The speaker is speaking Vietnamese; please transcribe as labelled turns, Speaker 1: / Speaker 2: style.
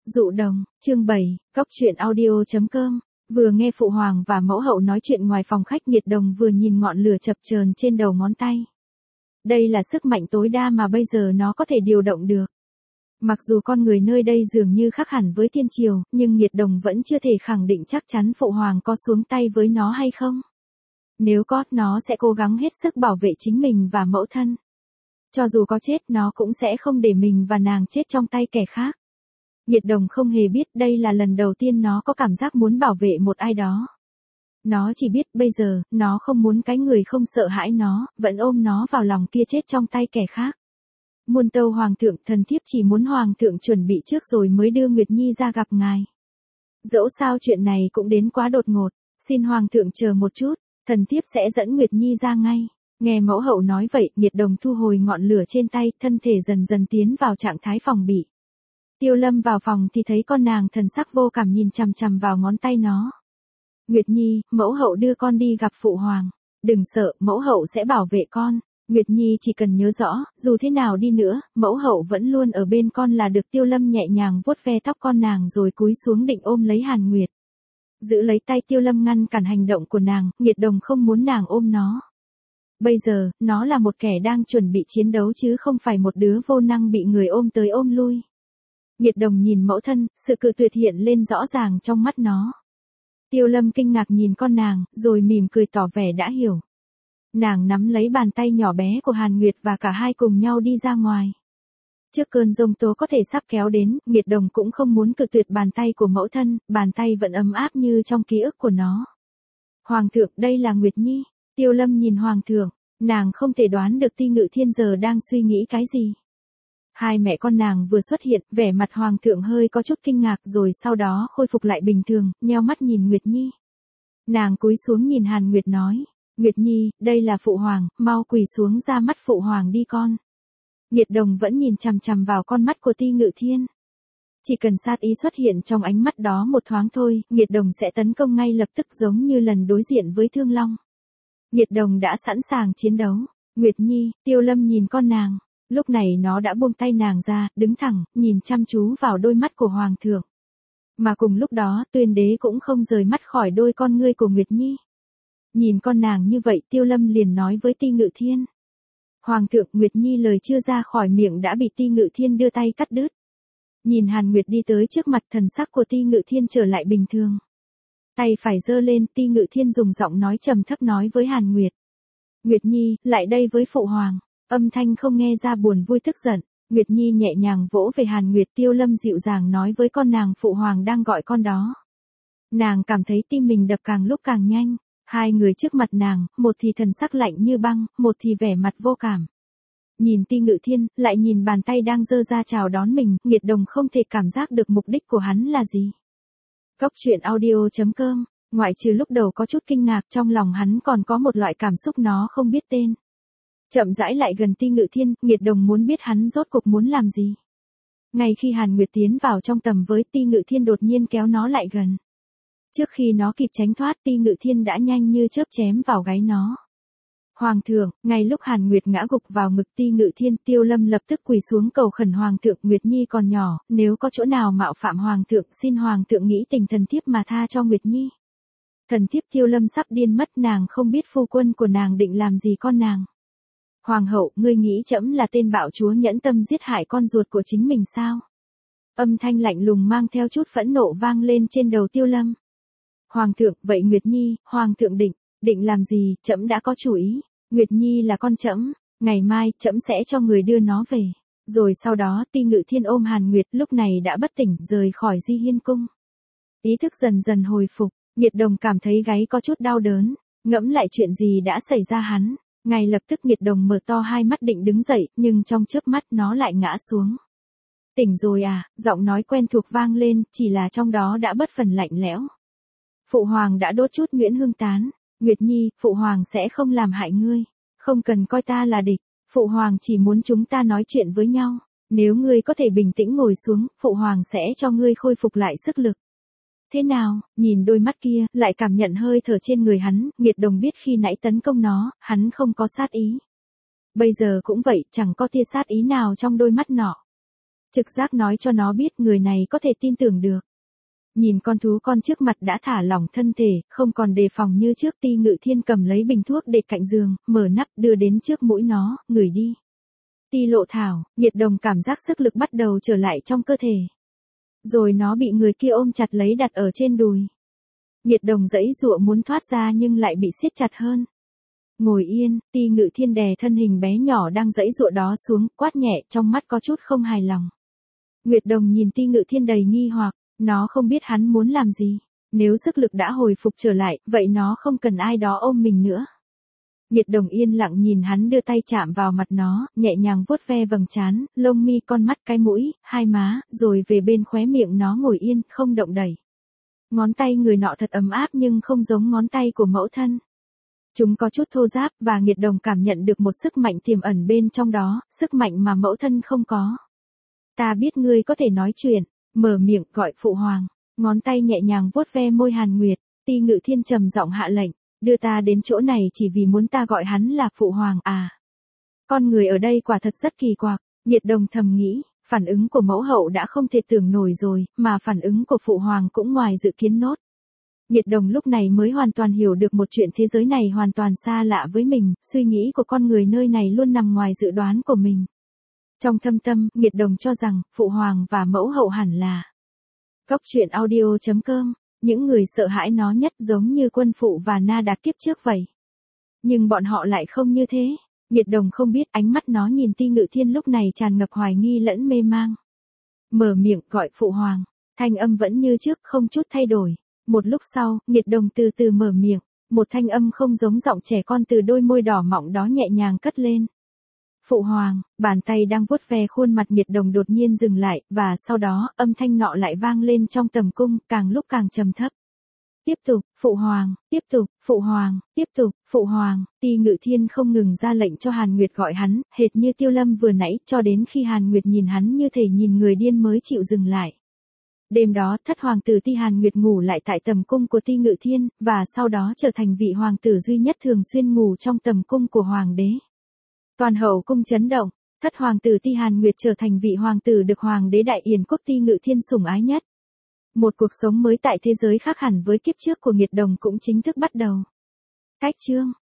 Speaker 1: Dụ đồng, chương 7, Cóc truyện audio.com. Vừa nghe phụ hoàng và mẫu hậu nói chuyện ngoài phòng khách, Nhiệt Đồng vừa nhìn ngọn lửa chập chờn trên đầu ngón tay. Đây là sức mạnh tối đa mà bây giờ nó có thể điều động được. Mặc dù con người nơi đây dường như khác hẳn với tiên triều, nhưng Nhiệt Đồng vẫn chưa thể khẳng định chắc chắn phụ hoàng có xuống tay với nó hay không. Nếu có, nó sẽ cố gắng hết sức bảo vệ chính mình và mẫu thân. Cho dù có chết, nó cũng sẽ không để mình và nàng chết trong tay kẻ khác. Nhiệt Đồng không hề biết đây là lần đầu tiên nó có cảm giác muốn bảo vệ một ai đó. Nó chỉ biết bây giờ, nó không muốn cái người không sợ hãi nó, vẫn ôm nó vào lòng kia chết trong tay kẻ khác. Muôn tâu hoàng thượng, thần thiếp chỉ muốn hoàng thượng chuẩn bị trước rồi mới đưa Nguyệt Nhi ra gặp ngài. Dẫu sao chuyện này cũng đến quá đột ngột, xin hoàng thượng chờ một chút, thần thiếp sẽ dẫn Nguyệt Nhi ra ngay. Nghe mẫu hậu nói vậy, Nhiệt Đồng thu hồi ngọn lửa trên tay, thân thể dần dần tiến vào trạng thái phòng bị. Tiêu Lâm vào phòng thì thấy con nàng thần sắc vô cảm nhìn chằm chằm vào ngón tay nó. Nguyệt Nhi, mẫu hậu đưa con đi gặp phụ hoàng. Đừng sợ, mẫu hậu sẽ bảo vệ con. Nguyệt Nhi chỉ cần nhớ rõ, dù thế nào đi nữa, mẫu hậu vẫn luôn ở bên con là được. Tiêu Lâm nhẹ nhàng vuốt ve tóc con nàng rồi cúi xuống định ôm lấy Hàn Nguyệt. Giữ lấy tay Tiêu Lâm ngăn cản hành động của nàng, Nhiệt Đồng không muốn nàng ôm nó. Bây giờ, nó là một kẻ đang chuẩn bị chiến đấu chứ không phải một đứa vô năng bị người ôm tới ôm lui. Nhiệt Đồng nhìn mẫu thân, sự cự tuyệt hiện lên rõ ràng trong mắt nó. Tiêu Lâm kinh ngạc nhìn con nàng, rồi mỉm cười tỏ vẻ đã hiểu. Nàng nắm lấy bàn tay nhỏ bé của Hàn Nguyệt và cả hai cùng nhau đi ra ngoài. Trước cơn giông tố có thể sắp kéo đến, Nhiệt Đồng cũng không muốn cự tuyệt bàn tay của mẫu thân, bàn tay vẫn ấm áp như trong ký ức của nó. Hoàng thượng, đây là Nguyệt Nhi. Tiêu Lâm nhìn hoàng thượng, nàng không thể đoán được Ti Ngự Thiên giờ đang suy nghĩ cái gì. Hai mẹ con nàng vừa xuất hiện, vẻ mặt hoàng thượng hơi có chút kinh ngạc rồi sau đó khôi phục lại bình thường, nheo mắt nhìn Nguyệt Nhi. Nàng cúi xuống nhìn Hàn Nguyệt nói, Nguyệt Nhi, đây là phụ hoàng, mau quỳ xuống ra mắt phụ hoàng đi con. Nhiệt Đồng vẫn nhìn chằm chằm vào con mắt của Ti Ngự Thiên. Chỉ cần sát ý xuất hiện trong ánh mắt đó một thoáng thôi, Nhiệt Đồng sẽ tấn công ngay lập tức giống như lần đối diện với Thương Long. Nhiệt Đồng đã sẵn sàng chiến đấu. Nguyệt Nhi, Tiêu Lâm nhìn con nàng. Lúc này nó đã buông tay nàng ra, đứng thẳng, nhìn chăm chú vào đôi mắt của hoàng thượng. Mà cùng lúc đó, Tuyên Đế cũng không rời mắt khỏi đôi con ngươi của Nguyệt Nhi. Nhìn con nàng như vậy, Tiêu Lâm liền nói với Ti Ngự Thiên. Hoàng thượng, Nguyệt Nhi lời chưa ra khỏi miệng đã bị Ti Ngự Thiên đưa tay cắt đứt. Nhìn Hàn Nguyệt đi tới trước mặt, thần sắc của Ti Ngự Thiên trở lại bình thường. Tay phải giơ lên, Ti Ngự Thiên dùng giọng nói trầm thấp nói với Hàn Nguyệt. Nguyệt Nhi, lại đây với phụ hoàng. Âm thanh không nghe ra buồn vui tức giận. Nguyệt Nhi nhẹ nhàng vỗ về Hàn Nguyệt. Tiêu Lâm dịu dàng nói với con nàng phụ hoàng đang gọi con đó. Nàng cảm thấy tim mình đập càng lúc càng nhanh. Hai người trước mặt nàng, một thì thần sắc lạnh như băng, một thì vẻ mặt vô cảm. Nhìn Ti Ngự Thiên, lại nhìn bàn tay đang giơ ra chào đón mình, Nhiệt Đồng không thể cảm giác được mục đích của hắn là gì. Cóc truyện audio.com. Ngoại trừ lúc đầu có chút kinh ngạc, trong lòng hắn còn có một loại cảm xúc nó không biết tên. Chậm rãi lại gần Ti Ngự Thiên, Nhiệt Đồng muốn biết hắn rốt cuộc muốn làm gì. Ngay khi Hàn Nguyệt tiến vào trong tầm với, Ti Ngự Thiên đột nhiên kéo nó lại gần. Trước khi nó kịp tránh thoát, Ti Ngự Thiên đã nhanh như chớp chém vào gáy nó. Hoàng thượng, ngay lúc Hàn Nguyệt ngã gục vào ngực Ti Ngự Thiên, Tiêu Lâm lập tức quỳ xuống cầu khẩn hoàng thượng. Nguyệt Nhi còn nhỏ, nếu có chỗ nào mạo phạm hoàng thượng, xin hoàng thượng nghĩ tình thần thiếp mà tha cho Nguyệt Nhi. Thần thiếp. Tiêu Lâm sắp điên mất, nàng không biết phu quân của nàng định làm gì con nàng. Hoàng hậu, ngươi nghĩ trẫm là tên bạo chúa nhẫn tâm giết hại con ruột của chính mình sao? Âm thanh lạnh lùng mang theo chút phẫn nộ vang lên trên đầu Tiêu Lâm. Hoàng thượng, vậy Nguyệt Nhi, hoàng thượng định làm gì? Trẫm đã có chủ ý. Nguyệt Nhi là con trẫm, ngày mai trẫm sẽ cho người đưa nó về. Rồi sau đó, Ti Ngự Thiên ôm Hàn Nguyệt lúc này đã bất tỉnh, rời khỏi Di Hiên cung. Ý thức dần dần hồi phục, Nhiệt Đồng cảm thấy gáy có chút đau đớn, ngẫm lại chuyện gì đã xảy ra hắn. Ngay lập tức Nhiệt Đồng mở to hai mắt định đứng dậy, nhưng trong chớp mắt nó lại ngã xuống. Tỉnh rồi à? Giọng nói quen thuộc vang lên, chỉ là trong đó đã bất phần lạnh lẽo. Phụ hoàng đã đốt chút nhuyễn hương tán. Nguyệt Nhi, phụ hoàng sẽ không làm hại ngươi. Không cần coi ta là địch. Phụ hoàng chỉ muốn chúng ta nói chuyện với nhau. Nếu ngươi có thể bình tĩnh ngồi xuống, phụ hoàng sẽ cho ngươi khôi phục lại sức lực. Thế nào? Nhìn đôi mắt kia, lại cảm nhận hơi thở trên người hắn, Nhiệt Đồng biết khi nãy tấn công nó, hắn không có sát ý. Bây giờ cũng vậy, chẳng có tia sát ý nào trong đôi mắt nọ. Trực giác nói cho nó biết người này có thể tin tưởng được. Nhìn con thú con trước mặt đã thả lỏng thân thể, không còn đề phòng như trước, Ti Ngự Thiên cầm lấy bình thuốc để cạnh giường, mở nắp đưa đến trước mũi nó, ngửi đi. Ti Lộ Thảo, Nhiệt Đồng cảm giác sức lực bắt đầu trở lại trong cơ thể. Rồi nó bị người kia ôm chặt lấy đặt ở trên đùi. Nhiệt Đồng giãy giụa muốn thoát ra nhưng lại bị siết chặt hơn. Ngồi yên, Ti Ngự Thiên đè thân hình bé nhỏ đang giãy giụa đó xuống, quát nhẹ, trong mắt có chút không hài lòng. Nguyệt Đồng nhìn Ti Ngự Thiên đầy nghi hoặc, nó không biết hắn muốn làm gì. Nếu sức lực đã hồi phục trở lại, vậy nó không cần ai đó ôm mình nữa. Nhiệt Đồng yên lặng nhìn hắn đưa tay chạm vào mặt nó, nhẹ nhàng vuốt ve vầng trán, lông mi, con mắt, cái mũi, hai má, rồi về bên khóe miệng nó ngồi yên, không động đẩy. Ngón tay người nọ thật ấm áp nhưng không giống ngón tay của mẫu thân. Chúng có chút thô ráp và Nhiệt Đồng cảm nhận được một sức mạnh tiềm ẩn bên trong đó, sức mạnh mà mẫu thân không có. Ta biết ngươi có thể nói chuyện, mở miệng gọi phụ hoàng, ngón tay nhẹ nhàng vuốt ve môi Hàn Nguyệt, Ti Ngự Thiên trầm giọng hạ lệnh, đưa ta đến chỗ này chỉ vì muốn ta gọi hắn là phụ hoàng à. Con người ở đây quả thật rất kỳ quặc, Nhiệt Đồng thầm nghĩ, phản ứng của mẫu hậu đã không thể tưởng nổi rồi, mà phản ứng của phụ hoàng cũng ngoài dự kiến nốt. Nhiệt Đồng lúc này mới hoàn toàn hiểu được một chuyện thế giới này hoàn toàn xa lạ với mình, suy nghĩ của con người nơi này luôn nằm ngoài dự đoán của mình. Trong thâm tâm, Nhiệt Đồng cho rằng, phụ hoàng và mẫu hậu hẳn là Góc truyện audio.com, những người sợ hãi nó nhất giống như Quân Phụ và Na Đạt kiếp trước vậy. Nhưng bọn họ lại không như thế. Nhiệt Đồng không biết, ánh mắt nó nhìn Ti Ngự Thiên lúc này tràn ngập hoài nghi lẫn mê mang. Mở miệng gọi phụ hoàng, thanh âm vẫn như trước, không chút thay đổi. Một lúc sau, Nhiệt Đồng từ từ mở miệng, một thanh âm không giống giọng trẻ con từ đôi môi đỏ mọng đó nhẹ nhàng cất lên. Phụ hoàng, bàn tay đang vuốt ve khuôn mặt Nhiệt Đồng đột nhiên dừng lại, và sau đó, âm thanh nọ lại vang lên trong tầm cung, càng lúc càng trầm thấp. Tiếp tục, phụ hoàng, tiếp tục, phụ hoàng, tiếp tục, phụ hoàng, Ti Ngự Thiên không ngừng ra lệnh cho Hàn Nguyệt gọi hắn, hệt như Tiêu Lâm vừa nãy, cho đến khi Hàn Nguyệt nhìn hắn như thể nhìn người điên mới chịu dừng lại. Đêm đó, thất hoàng tử Ti Hàn Nguyệt ngủ lại tại tầm cung của Ti Ngự Thiên, và sau đó trở thành vị hoàng tử duy nhất thường xuyên ngủ trong tầm cung của hoàng đế. Toàn hậu cung chấn động, thất hoàng tử Ti Hàn Nguyệt trở thành vị hoàng tử được hoàng đế Đại Yển quốc Ti Ngự Thiên sủng ái nhất. Một cuộc sống mới tại thế giới khác hẳn với kiếp trước của Nhiệt Đồng cũng chính thức bắt đầu. Cách chương